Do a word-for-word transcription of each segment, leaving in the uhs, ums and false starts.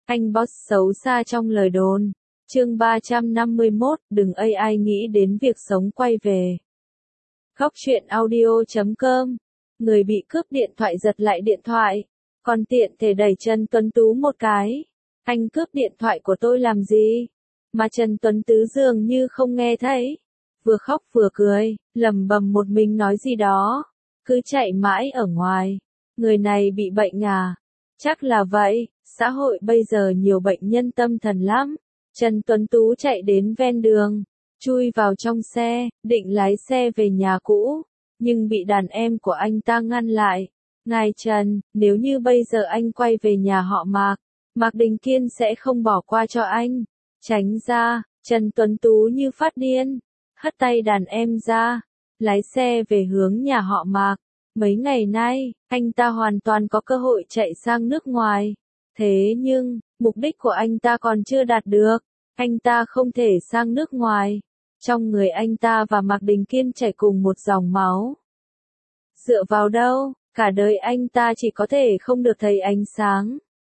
Anh boss xấu xa trong lời đồn. Chương ba trăm năm mươi mốt, đừng a i nghĩ đến việc sống quay về. Góc truyện audio chấm com. Người bị cướp điện thoại giật lại điện thoại. Còn tiện thể đẩy Trần Tuấn Tú một cái. Anh cướp điện thoại của tôi làm gì? Mà Trần Tuấn Tú dường như không nghe thấy. Vừa khóc vừa cười, lẩm bẩm một mình nói gì đó. Cứ chạy mãi ở ngoài. Người này bị bệnh à? Chắc là vậy, xã hội bây giờ nhiều bệnh nhân tâm thần lắm. Trần Tuấn Tú chạy đến ven đường, chui vào trong xe, định lái xe về nhà cũ, nhưng bị đàn em của anh ta ngăn lại. Ngài Trần, nếu như bây giờ anh quay về nhà họ Mạc, Mạc Đình Kiên sẽ không bỏ qua cho anh. Tránh ra, Trần Tuấn Tú như phát điên, hất tay đàn em ra, lái xe về hướng nhà họ Mạc. Mấy ngày nay, anh ta hoàn toàn có cơ hội chạy sang nước ngoài. Thế nhưng, mục đích của anh ta còn chưa đạt được. Anh ta không thể sang nước ngoài. Trong người anh ta và Mạc Đình Kiên chảy cùng một dòng máu. Dựa vào đâu, cả đời anh ta chỉ có thể không được thấy ánh sáng.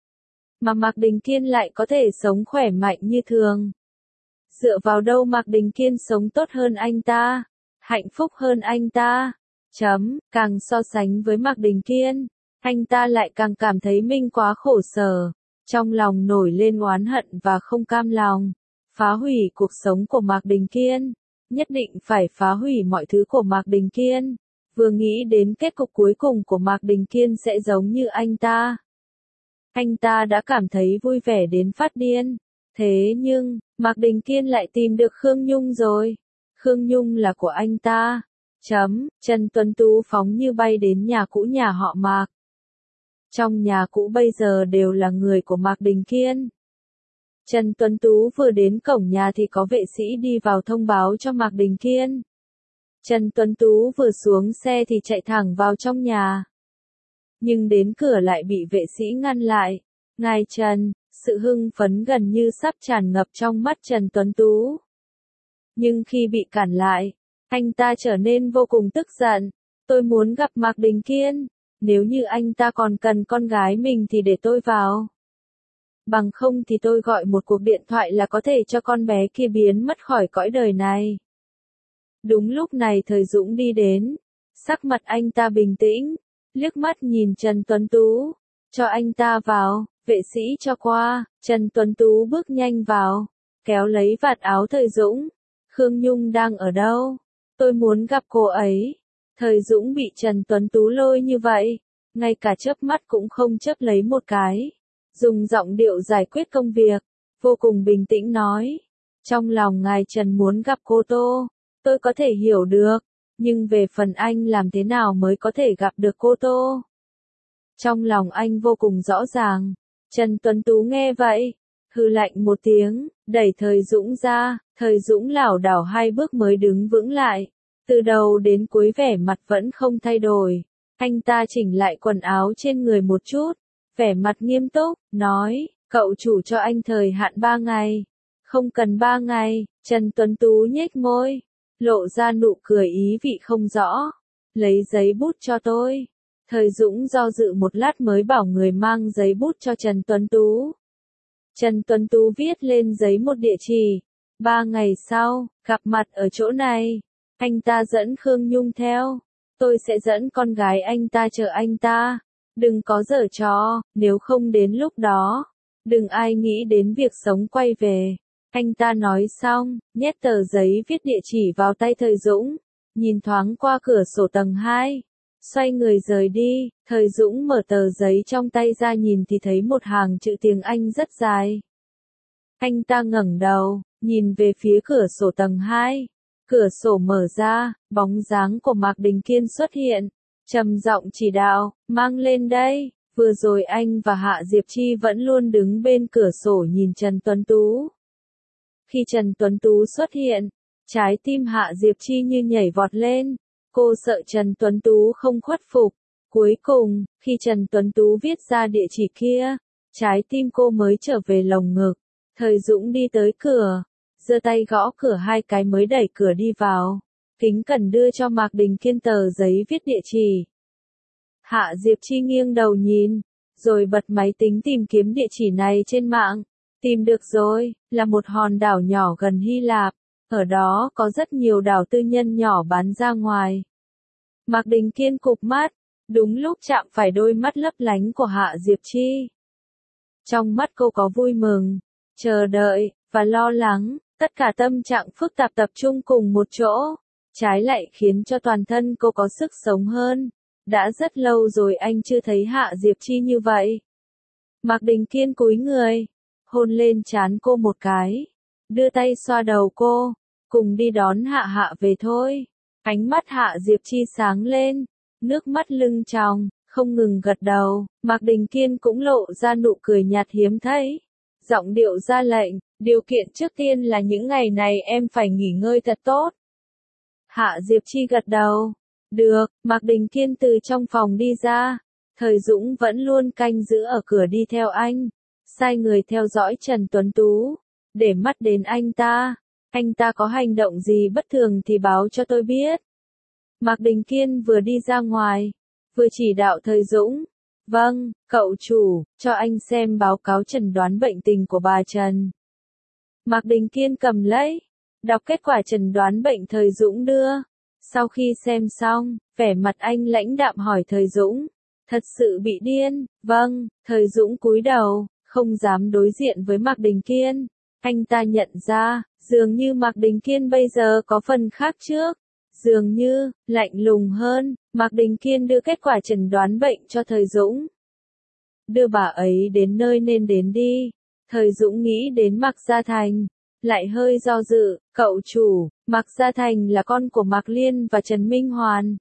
Mà Mạc Đình Kiên lại có thể sống khỏe mạnh như thường. Dựa vào đâu Mạc Đình Kiên sống tốt hơn anh ta, hạnh phúc hơn anh ta. Chấm, càng so sánh với Mạc Đình Kiên, anh ta lại càng cảm thấy mình quá khổ sở. Trong lòng nổi lên oán hận và không cam lòng. Phá hủy cuộc sống của Mạc Đình Kiên. Nhất định phải phá hủy mọi thứ của Mạc Đình Kiên. Vừa nghĩ đến kết cục cuối cùng của Mạc Đình Kiên sẽ giống như anh ta. Anh ta đã cảm thấy vui vẻ đến phát điên. Thế nhưng, Mạc Đình Kiên lại tìm được Khương Nhung rồi. Khương Nhung là của anh ta. Chấm, Trần Tuấn Tú phóng như bay đến nhà cũ nhà họ Mạc. Trong nhà cũ bây giờ đều là người của Mạc Đình Kiên. Trần Tuấn Tú vừa đến cổng nhà thì có vệ sĩ đi vào thông báo cho Mạc Đình Kiên. Trần Tuấn Tú vừa xuống xe thì chạy thẳng vào trong nhà. Nhưng đến cửa lại bị vệ sĩ ngăn lại. Ngài Trần, sự hưng phấn gần như sắp tràn ngập trong mắt Trần Tuấn Tú. Nhưng khi bị cản lại, anh ta trở nên vô cùng tức giận. Tôi muốn gặp Mạc Đình Kiên. Nếu như anh ta còn cần con gái mình thì để tôi vào. Bằng không thì tôi gọi một cuộc điện thoại là có thể cho con bé kia biến mất khỏi cõi đời này. Đúng lúc này Thời Dũng đi đến. Sắc mặt anh ta bình tĩnh. Liếc mắt nhìn Trần Tuấn Tú. Cho anh ta vào. Vệ sĩ cho qua. Trần Tuấn Tú bước nhanh vào. Kéo lấy vạt áo Thời Dũng. Khương Nhung đang ở đâu? Tôi muốn gặp cô ấy. Thời Dũng bị Trần Tuấn Tú lôi như vậy, ngay cả chớp mắt cũng không chớp lấy một cái. Dùng giọng điệu giải quyết công việc, vô cùng bình tĩnh nói. Trong lòng ngài Trần muốn gặp cô Tô, tôi có thể hiểu được, nhưng về phần anh làm thế nào mới có thể gặp được cô Tô? Trong lòng anh vô cùng rõ ràng. Trần Tuấn Tú nghe vậy, hừ lạnh một tiếng, đẩy Thời Dũng ra. Thời Dũng lảo đảo hai bước mới đứng vững lại. Từ đầu đến cuối vẻ mặt vẫn không thay đổi. Anh ta chỉnh lại quần áo trên người một chút. Vẻ mặt nghiêm túc, nói, cậu chủ cho anh thời hạn ba ngày. Không cần ba ngày, Trần Tuấn Tú nhếch môi. Lộ ra nụ cười ý vị không rõ. Lấy giấy bút cho tôi. Thời Dũng do dự một lát mới bảo người mang giấy bút cho Trần Tuấn Tú. Trần Tuấn Tú viết lên giấy một địa chỉ. Ba ngày sau, gặp mặt ở chỗ này. Anh ta dẫn Khương Nhung theo. Tôi sẽ dẫn con gái anh ta chờ anh ta. Đừng có giở trò, nếu không đến lúc đó. Đừng ai nghĩ đến việc sống quay về. Anh ta nói xong, nhét tờ giấy viết địa chỉ vào tay Thời Dũng. Nhìn thoáng qua cửa sổ tầng hai. Xoay người rời đi. Thời Dũng mở tờ giấy trong tay ra nhìn thì thấy một hàng chữ tiếng Anh rất dài. Anh ta ngẩng đầu, nhìn về phía cửa sổ tầng hai. Cửa sổ mở ra, bóng dáng của Mạc Đình Kiên xuất hiện. Trầm giọng chỉ đạo, mang lên đây. Vừa rồi anh và Hạ Diệp Chi vẫn luôn đứng bên cửa sổ nhìn Trần Tuấn Tú. Khi Trần Tuấn Tú xuất hiện, trái tim Hạ Diệp Chi như nhảy vọt lên. Cô sợ Trần Tuấn Tú không khuất phục. Cuối cùng, khi Trần Tuấn Tú viết ra địa chỉ kia, trái tim cô mới trở về lồng ngực. Thời Dũng đi tới cửa. Giơ tay gõ cửa hai cái mới đẩy cửa đi vào. Kính cẩn đưa cho Mạc Đình Kiên tờ giấy viết địa chỉ. Hạ Diệp Chi nghiêng đầu nhìn. rồi bật máy tính tìm kiếm địa chỉ này trên mạng. Tìm được rồi, là một hòn đảo nhỏ gần Hy Lạp, ở đó có rất nhiều đảo tư nhân nhỏ bán ra ngoài. Mạc Đình Kiên cụp mắt, đúng lúc chạm phải đôi mắt lấp lánh của Hạ Diệp Chi. Trong mắt cô có vui mừng, chờ đợi, và lo lắng, tất cả tâm trạng phức tạp tập trung cùng một chỗ, trái lại khiến cho toàn thân cô có sức sống hơn. Đã rất lâu rồi anh chưa thấy Hạ Diệp Chi như vậy. Mạc Đình Kiên cúi người, hôn lên trán cô một cái, đưa tay xoa đầu cô, cùng đi đón Hạ Hạ về thôi. Ánh mắt Hạ Diệp Chi sáng lên, nước mắt lưng tròng, không ngừng gật đầu. Mạc Đình Kiên cũng lộ ra nụ cười nhạt hiếm thấy, giọng điệu ra lệnh, điều kiện trước tiên là những ngày này em phải nghỉ ngơi thật tốt. Hạ Diệp Chi gật đầu. Được, Mạc Đình Kiên từ trong phòng đi ra. Thời Dũng vẫn luôn canh giữ ở cửa đi theo anh. Sai người theo dõi Trần Tuấn Tú. Để mắt đến anh ta. Anh ta có hành động gì bất thường thì báo cho tôi biết. Mạc Đình Kiên vừa đi ra ngoài, vừa chỉ đạo Thời Dũng. Vâng, cậu chủ, cho anh xem báo cáo chẩn đoán bệnh tình của bà Trần. Mạc Đình Kiên cầm lấy, đọc kết quả chẩn đoán bệnh Thời Dũng đưa. Sau khi xem xong, vẻ mặt anh lãnh đạm hỏi Thời Dũng. Thật sự bị điên, vâng, Thời Dũng cúi đầu, không dám đối diện với Mạc Đình Kiên. Anh ta nhận ra, dường như Mạc Đình Kiên bây giờ có phần khác trước. Dường như, lạnh lùng hơn, Mạc Đình Kiên đưa kết quả chẩn đoán bệnh cho Thời Dũng. Đưa bà ấy đến nơi nên đến đi. Thời Dũng nghĩ đến Mạc Gia Thành, lại hơi do dự. Cậu chủ, Mạc Gia Thành là con của Mạc Liên và Trần Minh Hoàn.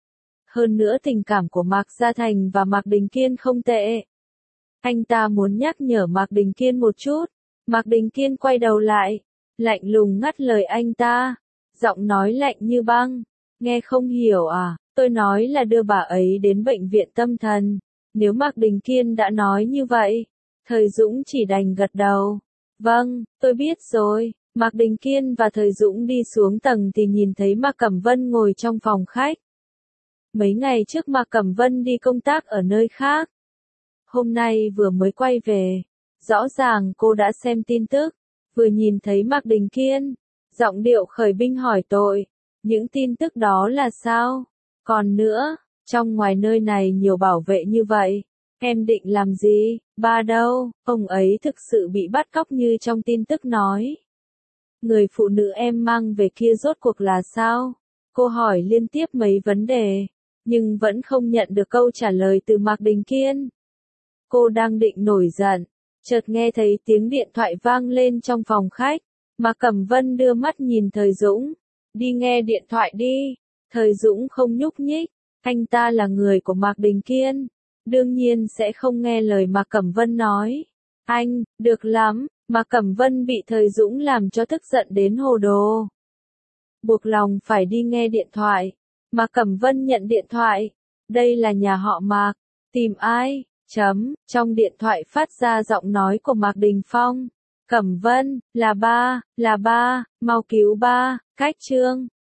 Hơn nữa tình cảm của Mạc Gia Thành và Mạc Đình Kiên không tệ. Anh ta muốn nhắc nhở Mạc Đình Kiên một chút. Mạc Đình Kiên quay đầu lại, lạnh lùng ngắt lời anh ta, giọng nói lạnh như băng. Nghe không hiểu à, tôi nói là đưa bà ấy đến bệnh viện tâm thần. Nếu Mạc Đình Kiên đã nói như vậy, Thời Dũng chỉ đành gật đầu. Vâng, tôi biết rồi. Mạc Đình Kiên và Thời Dũng đi xuống tầng thì nhìn thấy Mạc Cẩm Vân ngồi trong phòng khách. Mấy ngày trước Mạc Cẩm Vân đi công tác ở nơi khác. Hôm nay vừa mới quay về. Rõ ràng cô đã xem tin tức, vừa nhìn thấy Mạc Đình Kiên. Giọng điệu khởi binh hỏi tội. Những tin tức đó là sao? Còn nữa, trong ngoài nơi này nhiều bảo vệ như vậy. Em định làm gì? Ba đâu? Ông ấy thực sự bị bắt cóc như trong tin tức nói. Người phụ nữ em mang về kia rốt cuộc là sao? Cô hỏi liên tiếp mấy vấn đề, nhưng vẫn không nhận được câu trả lời từ Mạc Đình Kiên. Cô đang định nổi giận, chợt nghe thấy tiếng điện thoại vang lên trong phòng khách. Mạc Cẩm Vân đưa mắt nhìn Thời Dũng. Đi nghe điện thoại đi. Thời Dũng không nhúc nhích. Anh ta là người của Mạc Đình Kiên. Đương nhiên sẽ không nghe lời Mạc Cẩm Vân nói. Anh, được lắm. Mạc Cẩm Vân bị Thời Dũng làm cho tức giận đến hồ đồ. Buộc lòng phải đi nghe điện thoại. Mạc Cẩm Vân nhận điện thoại. Đây là nhà họ Mạc. Tìm ai? Chấm. Trong điện thoại phát ra giọng nói của Mạc Đình Phong. Cẩm Vân, là ba, là ba, mau cứu ba, cách trương.